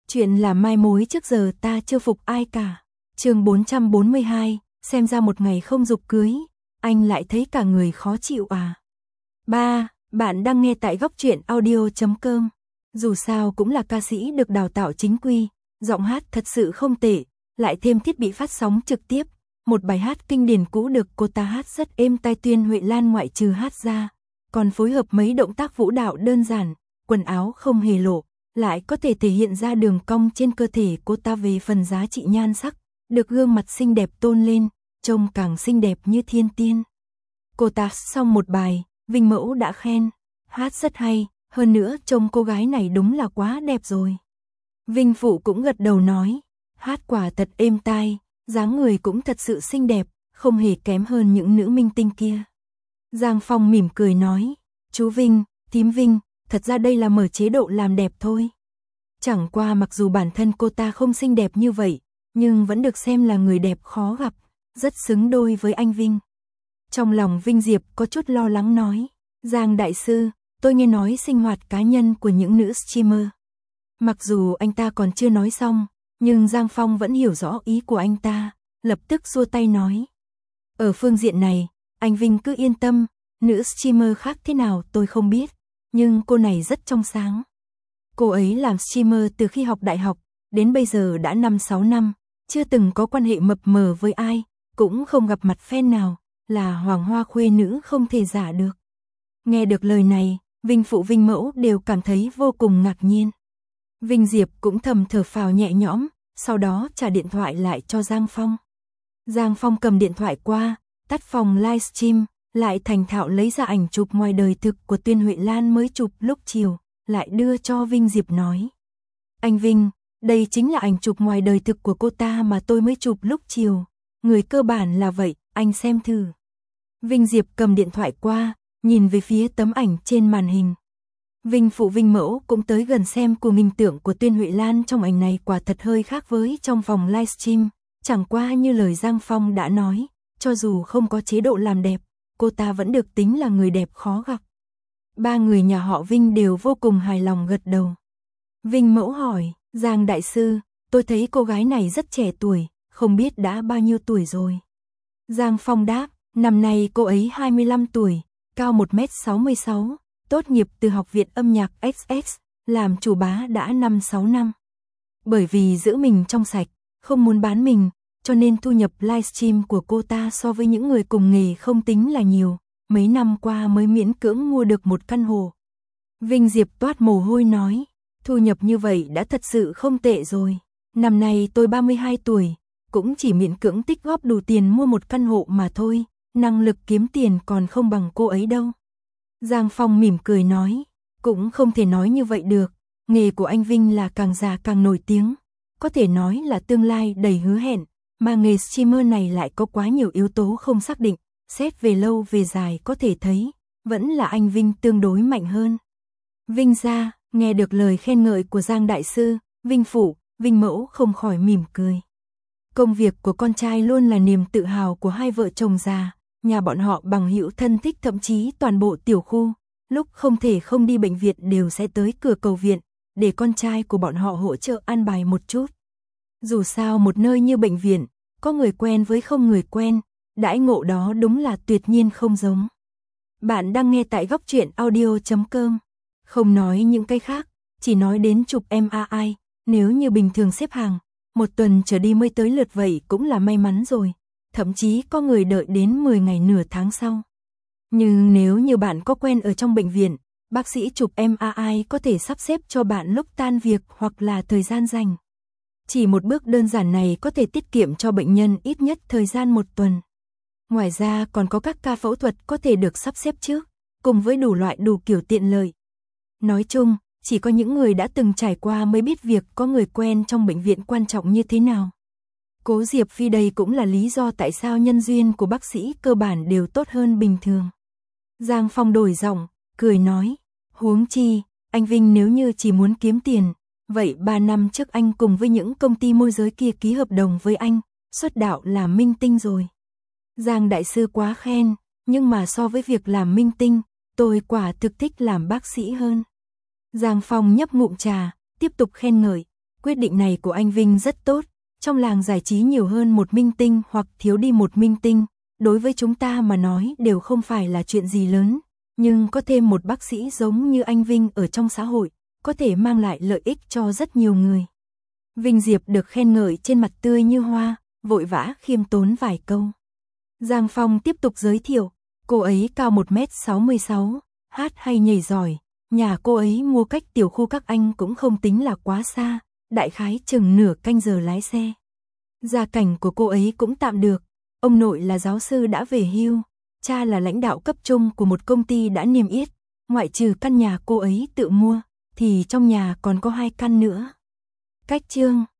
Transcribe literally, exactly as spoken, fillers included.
Chuyện là mai mối trước giờ ta chưa phục ai cả. Chương bốn trăm bốn mươi hai, xem ra một ngày không dục cưới, anh lại thấy cả người khó chịu à. Ba, bạn đang nghe tại góc truyện audio chấm com. Dù sao cũng là ca sĩ được đào tạo chính quy, giọng hát thật sự không tệ, lại thêm thiết bị phát sóng trực tiếp, một bài hát kinh điển cũ được cô ta hát rất êm tai. Tuyên Huệ Lan ngoại trừ hát ra, còn phối hợp mấy động tác vũ đạo đơn giản, quần áo không hề lộ, lại có thể thể hiện ra đường cong trên cơ thể cô ta. Về phần giá trị nhan sắc, được gương mặt xinh đẹp tôn lên, trông càng xinh đẹp như thiên tiên. Cô ta xong một bài, Vinh Mẫu đã khen, hát rất hay, hơn nữa trông cô gái này đúng là quá đẹp rồi. Vinh Phụ cũng gật đầu nói, hát quả thật êm tai, dáng người cũng thật sự xinh đẹp, không hề kém hơn những nữ minh tinh kia. Giang Phong mỉm cười nói, chú Vinh, thím Vinh, thật ra đây là mở chế độ làm đẹp thôi. Chẳng qua mặc dù bản thân cô ta không xinh đẹp như vậy, nhưng vẫn được xem là người đẹp khó gặp, rất xứng đôi với anh Vinh. Trong lòng Vinh Diệp có chút lo lắng nói, Giang đại sư, tôi nghe nói sinh hoạt cá nhân của những nữ streamer. Mặc dù anh ta còn chưa nói xong, nhưng Giang Phong vẫn hiểu rõ ý của anh ta, lập tức xua tay nói. Ở phương diện này, anh Vinh cứ yên tâm, nữ streamer khác thế nào tôi không biết, nhưng cô này rất trong sáng. Cô ấy làm streamer từ khi học đại học, đến bây giờ đã năm sáu năm, chưa từng có quan hệ mập mờ với ai, cũng không gặp mặt fan nào, là hoàng hoa khuê nữ không thể giả được. Nghe được lời này, Vinh Phụ Vinh Mẫu đều cảm thấy vô cùng ngạc nhiên. Vinh Diệp cũng thầm thở phào nhẹ nhõm, sau đó trả điện thoại lại cho Giang Phong. Giang Phong cầm điện thoại qua, tắt phòng livestream, lại thành thạo lấy ra ảnh chụp ngoài đời thực của Tuyên Huệ Lan mới chụp lúc chiều, lại đưa cho Vinh Diệp nói. Anh Vinh, đây chính là ảnh chụp ngoài đời thực của cô ta mà tôi mới chụp lúc chiều, người cơ bản là vậy, anh xem thử. Vinh Diệp cầm điện thoại qua, nhìn về phía tấm ảnh trên màn hình. Vinh Phụ Vinh Mẫu cũng tới gần xem cùng hình tượng của Tuyên Huệ Lan trong ảnh này quả thật hơi khác với trong phòng livestream, chẳng qua như lời Giang Phong đã nói, cho dù không có chế độ làm đẹp, cô ta vẫn được tính là người đẹp khó gặp. Ba người nhà họ Vinh đều vô cùng hài lòng gật đầu. Vinh Mẫu hỏi, Giang đại sư, tôi thấy cô gái này rất trẻ tuổi, không biết đã bao nhiêu tuổi rồi. Giang Phong đáp, năm nay cô ấy hai mươi lăm tuổi, cao một mét sáu mươi sáu, tốt nghiệp từ Học viện âm nhạc ét ét, làm chủ bá đã năm sáu năm. Bởi vì giữ mình trong sạch, không muốn bán mình, cho nên thu nhập livestream của cô ta so với những người cùng nghề không tính là nhiều, mấy năm qua mới miễn cưỡng mua được một căn hộ. Vinh Diệp toát mồ hôi nói, thu nhập như vậy đã thật sự không tệ rồi. Năm nay tôi ba mươi hai tuổi, cũng chỉ miễn cưỡng tích góp đủ tiền mua một căn hộ mà thôi, năng lực kiếm tiền còn không bằng cô ấy đâu. Giang Phong mỉm cười nói, cũng không thể nói như vậy được, nghề của anh Vinh là càng già càng nổi tiếng, có thể nói là tương lai đầy hứa hẹn, mà nghề streamer này lại có quá nhiều yếu tố không xác định, xét về lâu về dài có thể thấy, vẫn là anh Vinh tương đối mạnh hơn. Vinh gia, nghe được lời khen ngợi của Giang đại sư, Vinh Phụ, Vinh Mẫu không khỏi mỉm cười. Công việc của con trai luôn là niềm tự hào của hai vợ chồng già, nhà bọn họ bằng hữu thân thích thậm chí toàn bộ tiểu khu, lúc không thể không đi bệnh viện đều sẽ tới cửa cầu viện, để con trai của bọn họ hỗ trợ an bài một chút. Dù sao một nơi như bệnh viện, có người quen với không người quen, đãi ngộ đó đúng là tuyệt nhiên không giống. Bạn đang nghe tại góc truyện audio chấm com. Không nói những cái khác, chỉ nói đến chụp em a i, nếu như bình thường xếp hàng, một tuần trở đi mới tới lượt vậy cũng là may mắn rồi, thậm chí có người đợi đến mười ngày nửa tháng sau. Nhưng nếu như bạn có quen ở trong bệnh viện, bác sĩ chụp em a i có thể sắp xếp cho bạn lúc tan việc hoặc là thời gian rảnh. Chỉ một bước đơn giản này có thể tiết kiệm cho bệnh nhân ít nhất thời gian một tuần. Ngoài ra còn có các ca phẫu thuật có thể được sắp xếp trước, cùng với đủ loại đủ kiểu tiện lợi. Nói chung, chỉ có những người đã từng trải qua mới biết việc có người quen trong bệnh viện quan trọng như thế nào. Cố Diệp Phi đây cũng là lý do tại sao nhân duyên của bác sĩ cơ bản đều tốt hơn bình thường. Giang Phong đổi giọng, cười nói, huống chi, anh Vinh nếu như chỉ muốn kiếm tiền, vậy ba năm trước anh cùng với những công ty môi giới kia ký hợp đồng với anh, xuất đạo làm minh tinh rồi. Giang đại sư quá khen, nhưng mà so với việc làm minh tinh, tôi quả thực thích làm bác sĩ hơn. Giang Phong nhấp ngụm trà, tiếp tục khen ngợi, Quyết định này của anh Vinh rất tốt, trong làng giải trí nhiều hơn một minh tinh hoặc thiếu đi một minh tinh, đối với chúng ta mà nói đều không phải là chuyện gì lớn, nhưng có thêm một bác sĩ giống như anh Vinh ở trong xã hội, có thể mang lại lợi ích cho rất nhiều người. Vinh Diệp được khen ngợi trên mặt tươi như hoa, vội vã khiêm tốn vài câu. Giang Phong tiếp tục giới thiệu, cô ấy cao một mét sáu mươi sáu, hát hay nhảy giỏi, nhà cô ấy mua cách tiểu khu các anh cũng không tính là quá xa, đại khái chừng nửa canh giờ lái xe. Gia cảnh của cô ấy cũng tạm được, ông nội là giáo sư đã về hưu, cha là lãnh đạo cấp trung của một công ty đã niêm yết, ngoại trừ căn nhà cô ấy tự mua, thì trong nhà còn có hai căn nữa. Cách chương